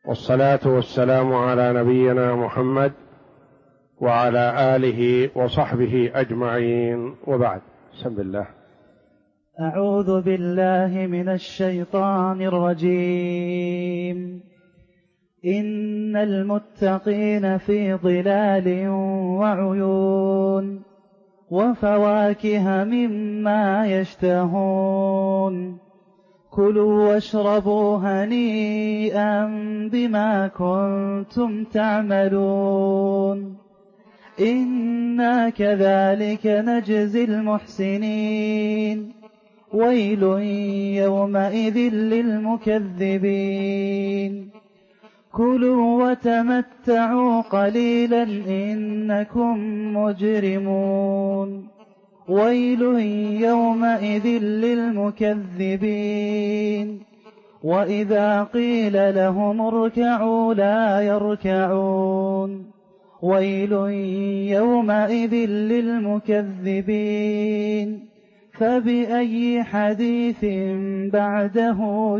والصلاة والسلام على نبينا محمد وعلى آله وصحبه أجمعين، وبعد. بسم الله. أعوذ بالله من الشيطان الرجيم. إن المتقين في ظلال وعيون وفواكه مما يشتهون كلوا واشربوا هنيئا بما كنتم تعملون إنا كذلك نجزي المحسنين ويل يومئذ للمكذبين كلوا وتمتعوا قليلا إنكم مجرمون ويل يومئذ للمكذبين وإذا قيل لهم اركعوا لا يركعون ويل يومئذ للمكذبين فبأي حديث بعده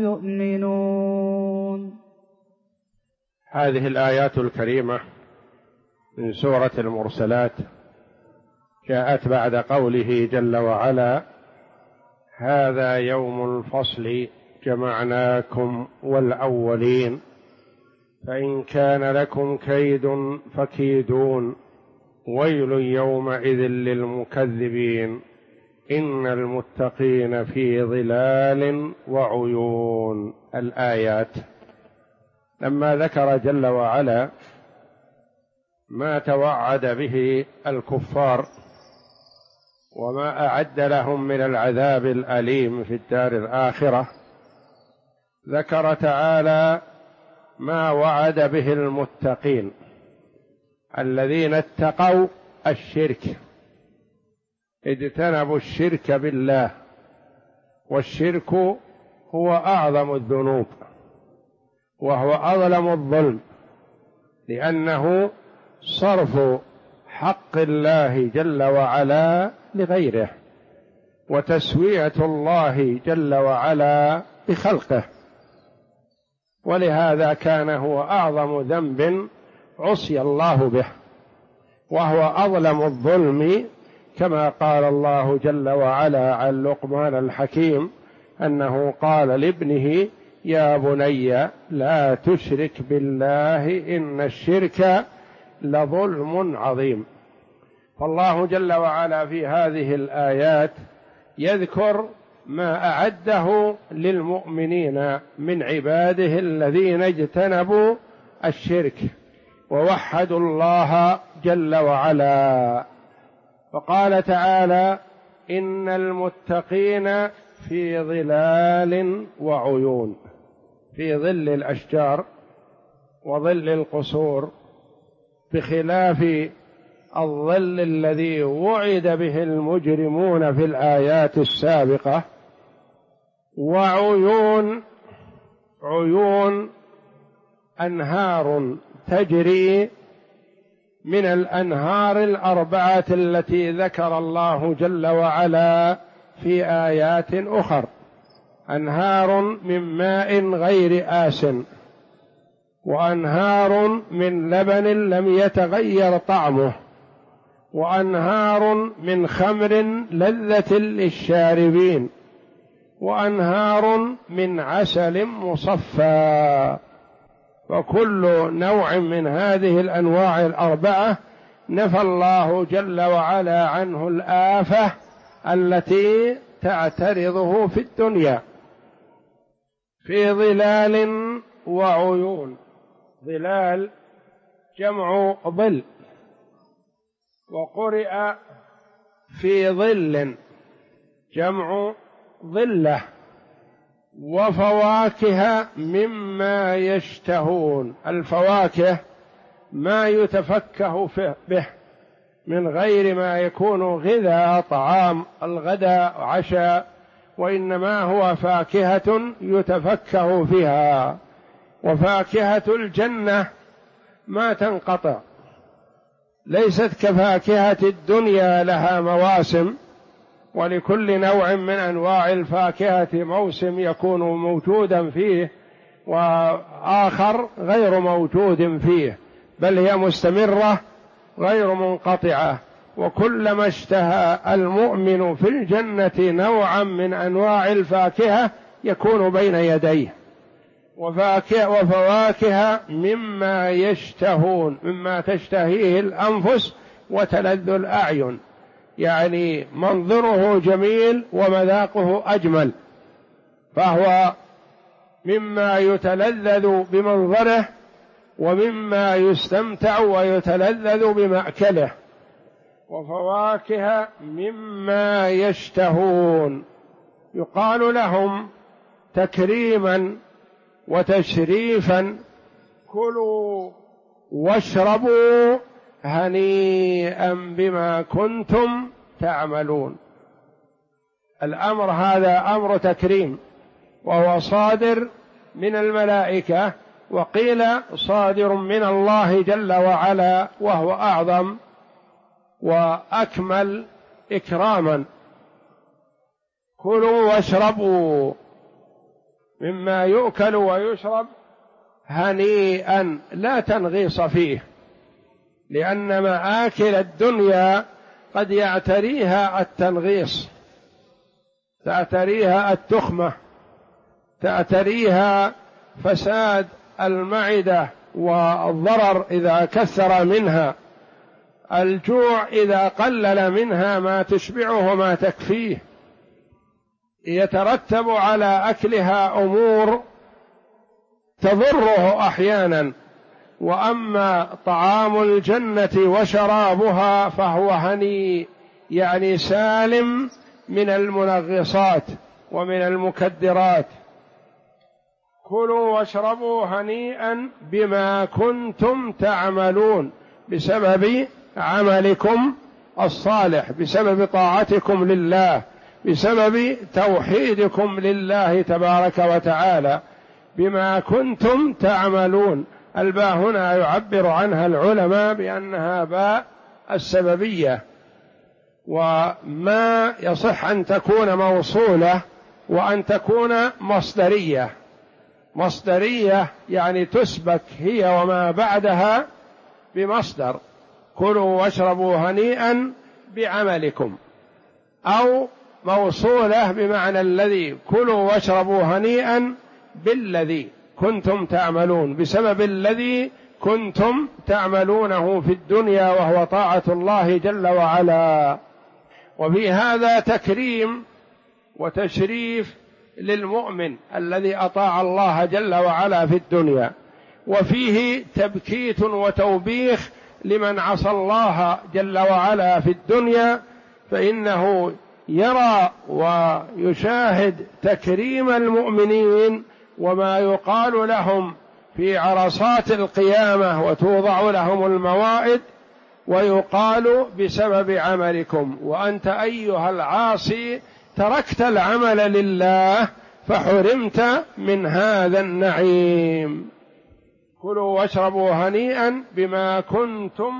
يؤمنون. هذه الآيات الكريمة من سورة المرسلات جاءت بعد قوله جل وعلا: هذا يوم الفصل جمعناكم والأولين فإن كان لكم كيد فكيدون ويل يومئذ للمكذبين إن المتقين في ظلال وعيون. الآيات لما ذكر جل وعلا ما توعد به الكفار وما أعد لهم من العذاب الأليم في الدار الآخرة، ذكر تعالى ما وعد به المتقين الذين اتقوا الشرك، اجتنبوا الشرك بالله، والشرك هو أعظم الذنوب وهو أظلم الظلم، لأنه صرف حق الله جل وعلا لغيره وتسوية الله جل وعلا بخلقه، ولهذا كان هو أعظم ذنب عصي الله به، وهو أظلم الظلم، كما قال الله جل وعلا عن لقمان الحكيم أنه قال لابنه: يا بني لا تشرك بالله إن الشرك لظلم عظيم. فالله جل وعلا في هذه الآيات يذكر ما أعده للمؤمنين من عباده الذين اجتنبوا الشرك ووحدوا الله جل وعلا. فقال تعالى: إن المتقين في ظلال وعيون، في ظل الأشجار وظل القصور، بخلاف الظل الذي وعد به المجرمون في الآيات السابقة. وعيون، عيون أنهار تجري من الأنهار الأربعة التي ذكر الله جل وعلا في آيات أخر، أنهار من ماء غير آسن، وأنهار من لبن لم يتغير طعمه، وأنهار من خمر لذة للشاربين، وأنهار من عسل مصفى. وكل نوع من هذه الأنواع الأربعة نفى الله جل وعلا عنه الآفة التي تعترضه في الدنيا. في ظلال وعيون، ظلال جمع ظل، وقرئ في ظل جمع ظلة. وفواكه مما يشتهون، الفواكه ما يتفكه به من غير ما يكون غذاء طعام الغداء عشاء، وإنما هو فاكهة يتفكه فيها. وفاكهة الجنة ما تنقطع، ليست كفاكهة الدنيا لها مواسم، ولكل نوع من أنواع الفاكهة موسم يكون موجودا فيه، وآخر غير موجود فيه، بل هي مستمرة غير منقطعة. وكلما اشتهى المؤمن في الجنة نوعا من أنواع الفاكهة يكون بين يديه، وفواكه مما يشتهون، مما تشتهيه الأنفس وتلذ الأعين، يعني منظره جميل ومذاقه أجمل، فهو مما يتلذذ بمنظره ومما يستمتع ويتلذذ بمأكله. وفواكه مما يشتهون، يقال لهم تكريما وتشريفا: كلوا واشربوا هنيئا بما كنتم تعملون. الأمر هذا أمر تكريم، وهو صادر من الملائكة، وقيل صادر من الله جل وعلا، وهو أعظم وأكمل إكراما. كلوا واشربوا مما يؤكل ويشرب هنيئا، لا تنغيص فيه، لأن مآكل الدنيا قد يعتريها التنغيص، تعتريها التخمة، تعتريها فساد المعدة والضرر إذا كثر منها، الجوع إذا قلل منها ما تشبعه ما تكفيه، يترتب على أكلها أمور تضره أحيانا. وأما طعام الجنة وشرابها فهو هني، يعني سالم من المنغصات ومن المكدرات. كلوا واشربوا هنيئا بما كنتم تعملون، بسبب عملكم الصالح، بسبب طاعتكم لله، بسبب توحيدكم لله تبارك وتعالى، بما كنتم تعملون. الباء هنا يعبر عنها العلماء بأنها باء السببية، وما يصح أن تكون موصولة وأن تكون مصدرية. مصدرية يعني تسبك هي وما بعدها بمصدر: كلوا واشربوا هنيئا بعملكم، أو موصولة بمعنى الذي: كلوا واشربوا هنيئا بالذي كنتم تعملون، بسبب الذي كنتم تعملونه في الدنيا، وهو طاعة الله جل وعلا. وفي هذا تكريم وتشريف للمؤمن الذي أطاع الله جل وعلا في الدنيا، وفيه تبكيت وتوبيخ لمن عصى الله جل وعلا في الدنيا، فإنه يرى ويشاهد تكريم المؤمنين وما يقال لهم في عرصات القيامة، وتوضع لهم الموائد ويقال: بسبب عملكم، وأنت أيها العاصي تركت العمل لله فحرمت من هذا النعيم. كلوا واشربوا هنيئا بما كنتم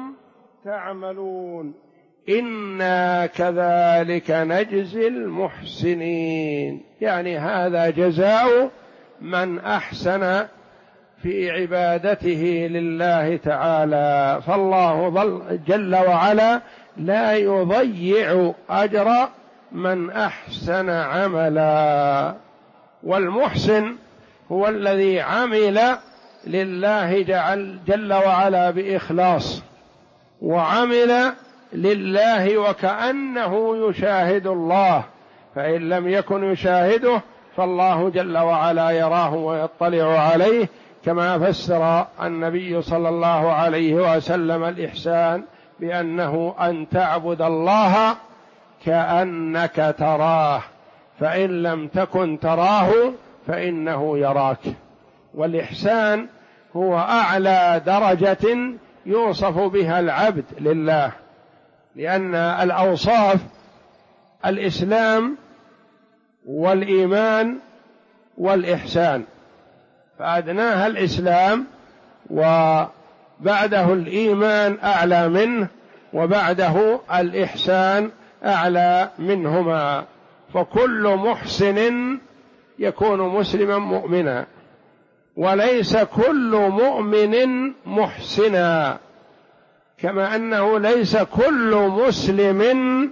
تعملون إنا كذلك نجزي المحسنين، يعني هذا جزاء من أحسن في عبادته لله تعالى. فالله جل وعلا لا يضيع أجر من أحسن عملا. والمحسن هو الذي عمل لله جل وعلا بإخلاص، وعمل لله وكأنه يشاهد الله، فإن لم يكن يشاهده فالله جل وعلا يراه ويطلع عليه، كما فسر النبي صلى الله عليه وسلم الإحسان بأنه أن تعبد الله كأنك تراه، فإن لم تكن تراه فإنه يراك. والإحسان هو أعلى درجة يوصف بها العبد لله، لأن الأوصاف الإسلام والإيمان والإحسان، فأدناها الإسلام، وبعده الإيمان أعلى منه، وبعده الإحسان أعلى منهما. فكل محسن يكون مسلما مؤمنا، وليس كل مؤمن محسنا، كما أنه ليس كل مسلم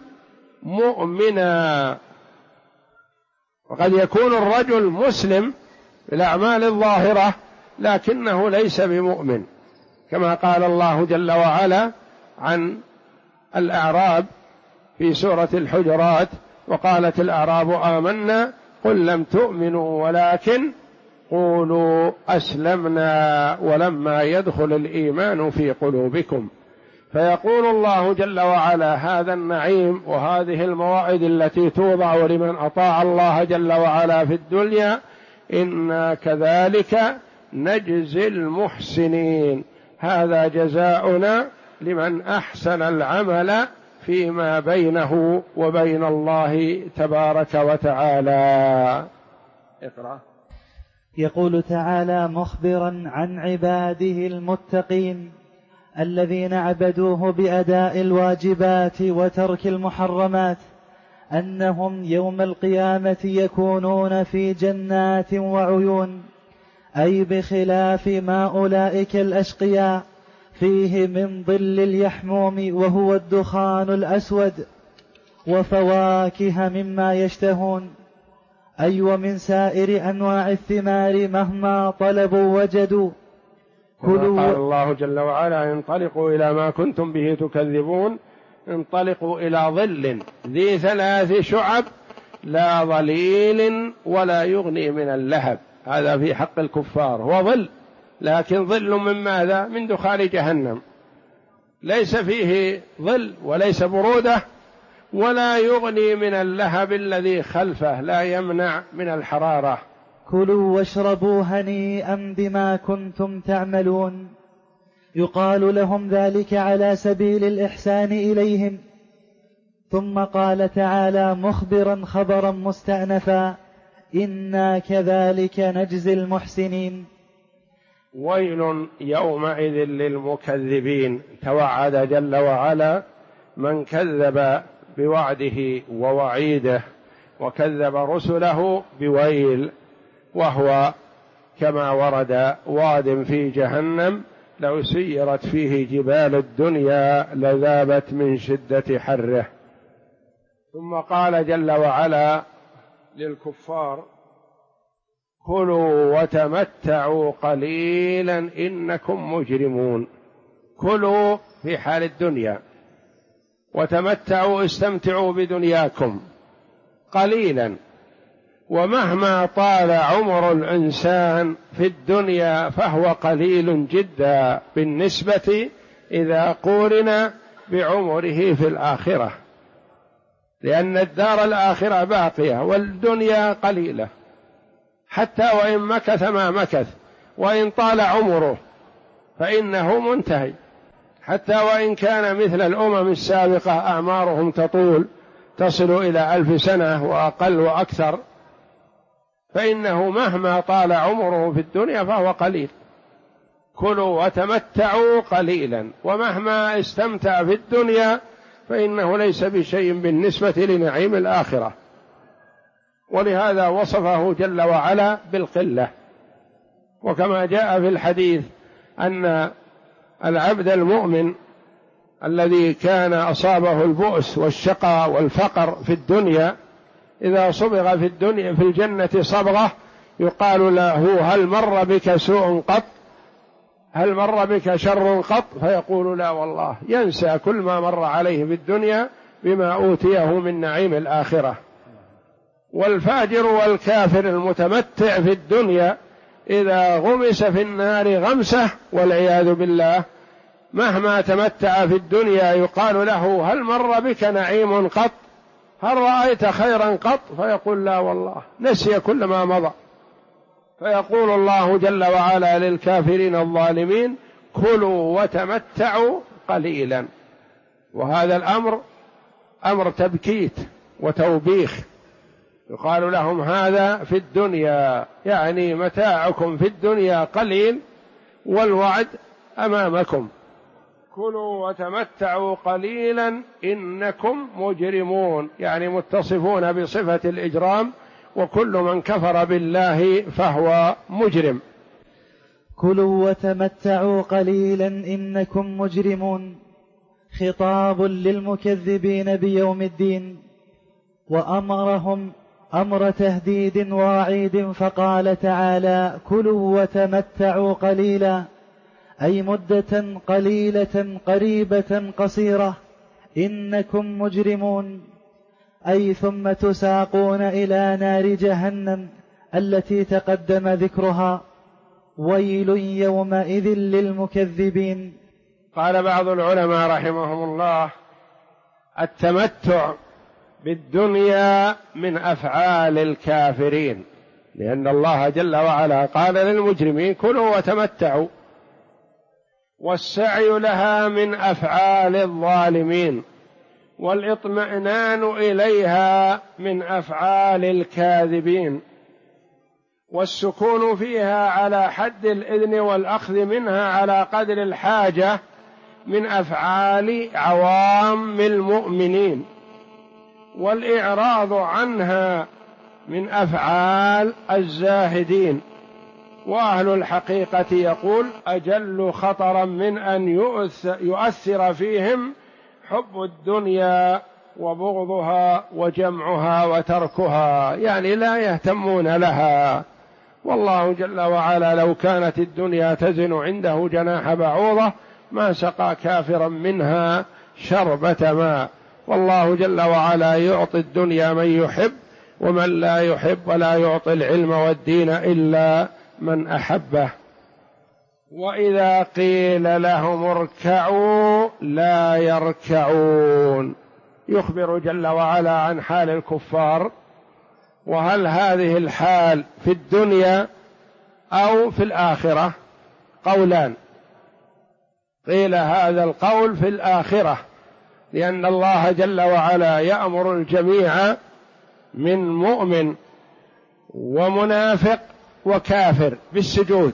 مؤمنا. وقد يكون الرجل مسلم بالأعمال الظاهرة لكنه ليس بمؤمن، كما قال الله جل وعلا عن الأعراب في سورة الحجرات: وقالت الأعراب آمنا قل لم تؤمنوا ولكن قولوا أسلمنا ولما يدخل الإيمان في قلوبكم. فيقول الله جل وعلا: هذا النعيم وهذه المواعظ التي توضع لمن أطاع الله جل وعلا في الدنيا إنا كذلك نجزي المحسنين، هذا جزاؤنا لمن أحسن العمل فيما بينه وبين الله تبارك وتعالى. اقرأ. يقول تعالى مخبرا عن عباده المتقين الذين عبدوه بأداء الواجبات وترك المحرمات أنهم يوم القيامة يكونون في جنات وعيون، أي بخلاف ما أولئك الأشقياء فيه من ظل اليحموم وهو الدخان الأسود، وفواكه مما يشتهون، أي ومن سائر أنواع الثمار مهما طلبوا وجدوا. قال الله جل وعلا: انطلقوا إلى ما كنتم به تكذبون، انطلقوا إلى ظل ذي 3 شعب لا ظليل ولا يغني من اللهب. هذا في حق الكفار، هو ظل، لكن ظل من ماذا؟ من دخان جهنم، ليس فيه ظل وليس برودة ولا يغني من اللهب الذي خلفه، لا يمنع من الحرارة. كلوا واشربوا هنيئا بما كنتم تعملون. يقال لهم ذلك على سبيل الإحسان إليهم. ثم قال تعالى مخبرا خبرا مستأنفا: إنا كذلك نجزي المحسنين. ويل يومئذ للمكذبين. توعد جل وعلا من كذب بوعده ووعيده وكذب رسله بويل، وهو كما ورد: واد في جهنم لو سيرت فيه جبال الدنيا لذابت من شدة حره. ثم قال جل وعلا للكفار: كلوا وتمتعوا قليلا إنكم مجرمون. كلوا في حال الدنيا، وتمتعوا استمتعوا بدنياكم قليلا، ومهما طال عمر الإنسان في الدنيا فهو قليل جدا بالنسبة إذا قورن بعمره في الآخرة، لأن الدار الآخرة باقية والدنيا قليلة، حتى وإن مكث ما مكث، وإن طال عمره فإنه منتهي، حتى وإن كان مثل الأمم السابقة أعمارهم تطول تصل إلى 1000 سنة وأقل وأكثر، فإنه مهما طال عمره في الدنيا فهو قليل. كلوا وتمتعوا قليلا، ومهما استمتع في الدنيا فإنه ليس بشيء بالنسبة لنعيم الآخرة. ولهذا وصفه جل وعلا بالقلة. وكما جاء في الحديث أن العبد المؤمن الذي كان أصابه البؤس والشقاء والفقر في الدنيا إذا صبغ في الدنيا في الجنة صبغة يقال له: هل مر بك سوء قط؟ هل مر بك شر قط؟ فيقول: لا والله، ينسى كل ما مر عليه في الدنيا بما أوتيه من نعيم الآخرة. والفاجر والكافر المتمتع في الدنيا إذا غمس في النار غمسة والعياذ بالله، مهما تمتع في الدنيا يقال له: هل مر بك نعيم قط؟ هل رأيت خيرا قط؟ فيقول: لا والله، نسي كل ما مضى. فيقول الله جل وعلا للكافرين الظالمين: كلوا وتمتعوا قليلا. وهذا الأمر أمر تبكيت وتوبيخ، يقال لهم: هذا في الدنيا، يعني متاعكم في الدنيا قليل والوعد أمامكم. كلوا وتمتعوا قليلا إنكم مجرمون، يعني متصفون بصفة الإجرام، وكل من كفر بالله فهو مجرم. كلوا وتمتعوا قليلا إنكم مجرمون، خطاب للمكذبين بيوم الدين، وأمرهم أمر تهديد ووعيد، فقال تعالى: كلوا وتمتعوا قليلا، أي مدة قليلة قريبة قصيرة، إنكم مجرمون، أي ثم تساقون إلى نار جهنم التي تقدم ذكرها، ويل يومئذ للمكذبين. قال بعض العلماء رحمهم الله: التمتع بالدنيا من أفعال الكافرين، لأن الله جل وعلا قال للمجرمين: كلوا وتمتعوا، والسعي لها من أفعال الظالمين، والاطمئنان إليها من أفعال الكاذبين، والسكون فيها على حد الإذن والأخذ منها على قدر الحاجة من أفعال عوام المؤمنين، والإعراض عنها من أفعال الزاهدين. وأهل الحقيقة يقول: أجل خطرا من أن يؤثر فيهم حب الدنيا وبغضها وجمعها وتركها، يعني لا يهتمون لها. والله جل وعلا لو كانت الدنيا تزن عنده جناح بعوضة ما سقى كافرا منها شربة ماء. والله جل وعلا يعطي الدنيا من يحب ومن لا يحب، ولا يعطي العلم والدين إلا من أحبه. وإذا قيل لهم اركعوا لا يركعون، يخبر جل وعلا عن حال الكفار. وهل هذه الحال في الدنيا أو في الآخرة؟ قولان. قيل هذا القول في الآخرة، لأن الله جل وعلا يأمر الجميع من مؤمن ومنافق وكافر بالسجود،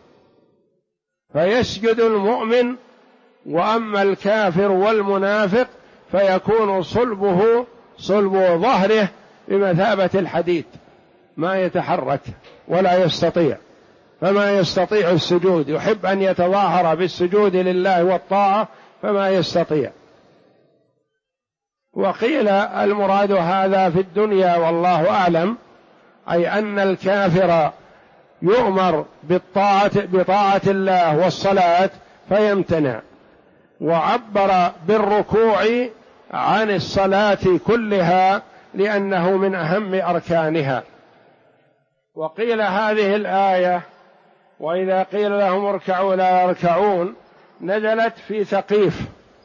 فيسجد المؤمن، وأما الكافر والمنافق فيكون صلب ظهره بمثابة الحديد، ما يتحرك ولا يستطيع، فما يستطيع السجود، يحب أن يتظاهر بالسجود لله والطاعة فما يستطيع. وقيل المراد هذا في الدنيا والله أعلم، أي أن الكافر يؤمر بطاعة الله والصلاة فيمتنع، وعبر بالركوع عن الصلاة كلها لأنه من أهم أركانها. وقيل هذه الآية: وإذا قيل لهم اركعوا لا يركعون، نزلت في ثقيف،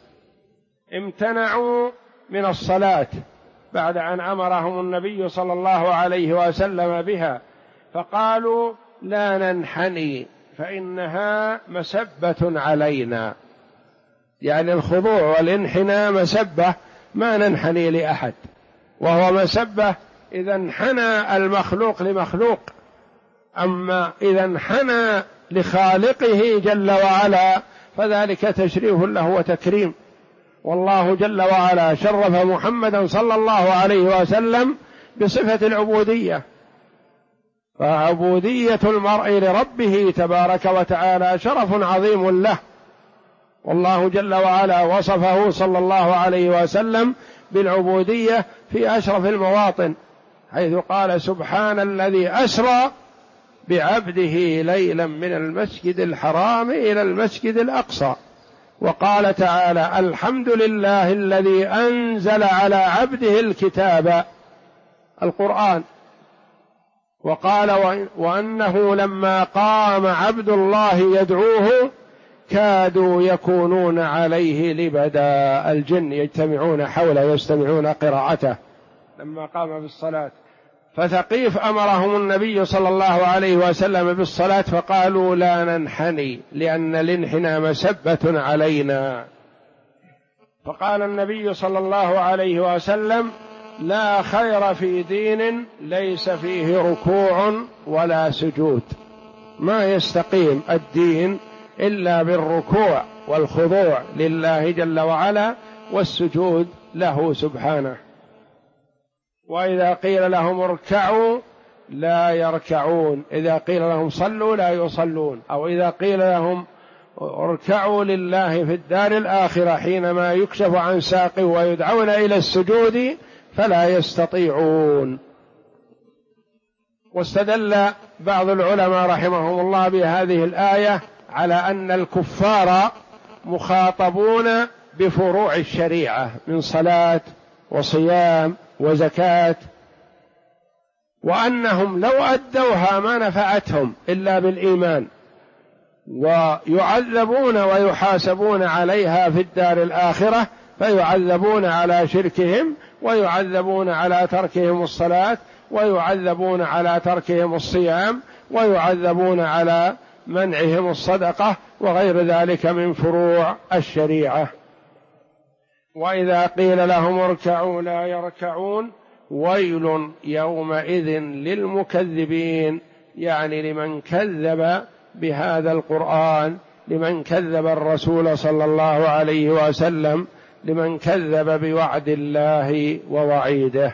امتنعوا من الصلاة بعد أن أمرهم النبي صلى الله عليه وسلم بها، فقالوا: لا ننحني فإنها مسبة علينا، يعني الخضوع والانحناء مسبة، ما ننحني لأحد، وهو مسبة إذا انحنى المخلوق لمخلوق، أما إذا انحنى لخالقه جل وعلا فذلك تشريف له وتكريم. والله جل وعلا شرف محمدا صلى الله عليه وسلم بصفة العبودية، فعبودية المرء لربه تبارك وتعالى شرف عظيم له، والله جل وعلا وصفه صلى الله عليه وسلم بالعبودية في أشرف المواطن، حيث قال: سبحان الذي أسرى بعبده ليلا من المسجد الحرام إلى المسجد الأقصى. وقال تعالى: الحمد لله الذي أنزل على عبده الكتاب القرآن. وقال: وأنه لما قام عبد الله يدعوه كادوا يكونون عليه لبدا، الجن يجتمعون حوله يستمعون قراءته لما قام بالصلاة. فثقيف أمرهم النبي صلى الله عليه وسلم بالصلاة فقالوا: لا ننحني، لأن الانحناء مسبة علينا. فقال النبي صلى الله عليه وسلم: لا خير في دين ليس فيه ركوع ولا سجود، ما يستقيم الدين إلا بالركوع والخضوع لله جل وعلا والسجود له سبحانه. وإذا قيل لهم اركعوا لا يركعون، إذا قيل لهم صلوا لا يصلون، أو إذا قيل لهم اركعوا لله في الدار الآخرة حينما يكشف عن ساقه ويدعون إلى السجود فلا يستطيعون. واستدل بعض العلماء رحمهم الله بهذه الآية على أن الكفار مخاطبون بفروع الشريعة من صلاة وصيام وزكاة، وأنهم لو أدوها ما نفعتهم إلا بالإيمان، ويعذبون ويحاسبون عليها في الدار الآخرة، فيعذبون على شركهم، ويعذبون على تركهم الصلاة، ويعذبون على تركهم الصيام، ويعذبون على منعهم الصدقة وغير ذلك من فروع الشريعة. وإذا قيل لهم اركعوا لا يركعون ويل يومئذ للمكذبين، يعني لمن كذب بهذا القرآن، لمن كذب الرسول صلى الله عليه وسلم، لمن كذب بوعد الله ووعيده.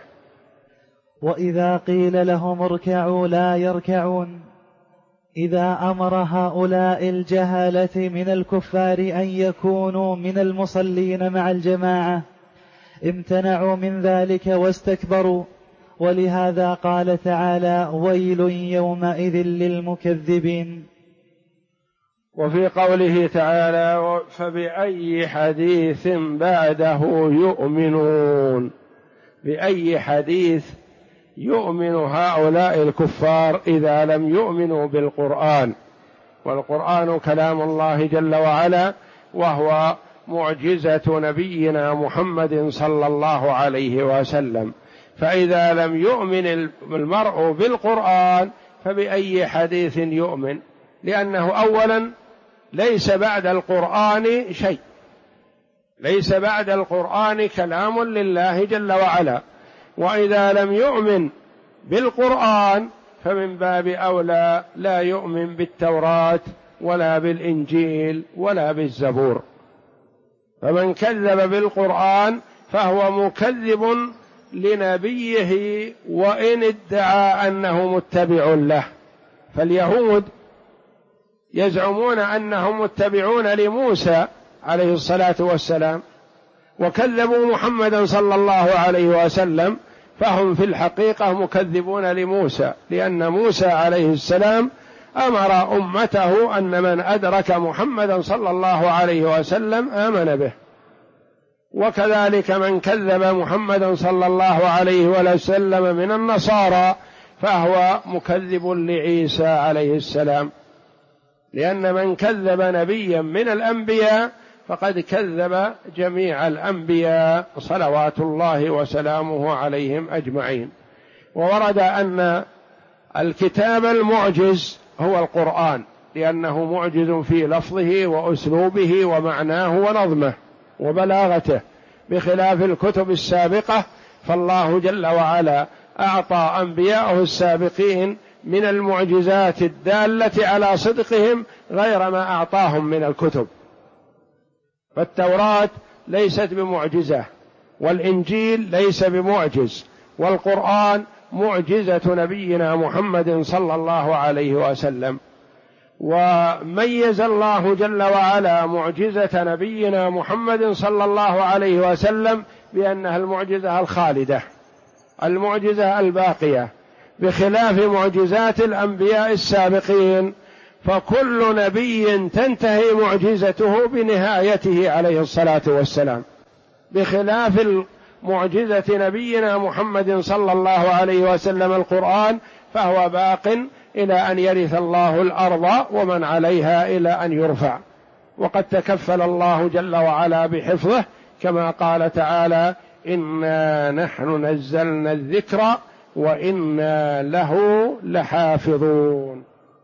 وإذا قيل لهم اركعوا لا يركعون، إذا أمر هؤلاء الجهلة من الكفار أن يكونوا من المصلين مع الجماعة امتنعوا من ذلك واستكبروا، ولهذا قال تعالى ويل يومئذ للمكذبين. وفي قوله تعالى فبأي حديث بعده يؤمنون، بأي حديث يؤمن هؤلاء الكفار إذا لم يؤمنوا بالقرآن، والقرآن كلام الله جل وعلا، وهو معجزة نبينا محمد صلى الله عليه وسلم، فإذا لم يؤمن المرء بالقرآن فبأي حديث يؤمن؟ لأنه أولا ليس بعد القرآن شيء، ليس بعد القرآن كلام لله جل وعلا، وإذا لم يؤمن بالقرآن فمن باب أولى لا يؤمن بالتوراة ولا بالإنجيل ولا بالزبور. فمن كذب بالقرآن فهو مكذب لنبيه وإن ادعى أنه متبع له. فاليهود يزعمون أنهم متبعون لموسى عليه الصلاة والسلام، وكذبوا محمدا صلى الله عليه وسلم، فهم في الحقيقة مكذبون لموسى، لأن موسى عليه السلام أمر أمته أن من أدرك محمدا صلى الله عليه وسلم آمن به، وكذلك من كذب محمدا صلى الله عليه وسلم من النصارى فهو مكذب لعيسى عليه السلام، لأن من كذب نبيا من الأنبياء فقد كذب جميع الأنبياء صلوات الله وسلامه عليهم أجمعين. وورد أن الكتاب المعجز هو القرآن، لأنه معجز في لفظه وأسلوبه ومعناه ونظمه وبلاغته، بخلاف الكتب السابقة، فالله جل وعلا أعطى أنبياءه السابقين من المعجزات الدالة على صدقهم غير ما أعطاهم من الكتب. فالتوراة ليست بمعجزة، والإنجيل ليس بمعجز، والقرآن معجزة نبينا محمد صلى الله عليه وسلم. وميز الله جل وعلا معجزة نبينا محمد صلى الله عليه وسلم بأنها المعجزة الخالدة، المعجزة الباقية، بخلاف معجزات الأنبياء السابقين، فكل نبي تنتهي معجزته بنهايته عليه الصلاة والسلام، بخلاف معجزة نبينا محمد صلى الله عليه وسلم القرآن، فهو باق إلى أن يرث الله الأرض ومن عليها إلى أن يرفع، وقد تكفل الله جل وعلا بحفظه، كما قال تعالى إنا نحن نزلنا الذكر وإنا له لحافظون.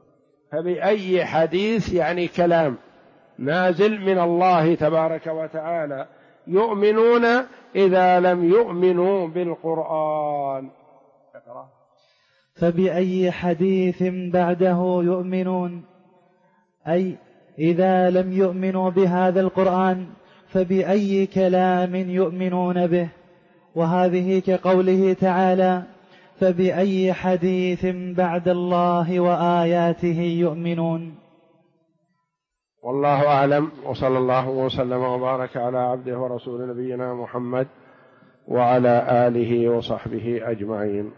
فبأي حديث يعني كلام نازل من الله تبارك وتعالى يؤمنون إذا لم يؤمنوا بالقرآن. فبأي حديث بعده يؤمنون، أي إذا لم يؤمنوا بهذا القرآن فبأي كلام يؤمنون به. وهذه كقوله تعالى فبأي حديث بعد الله وآياته يؤمنون؟ والله أعلم، وصلى الله وسلم وبارك على عبده ورسول نبينا محمد وعلى آله وصحبه أجمعين.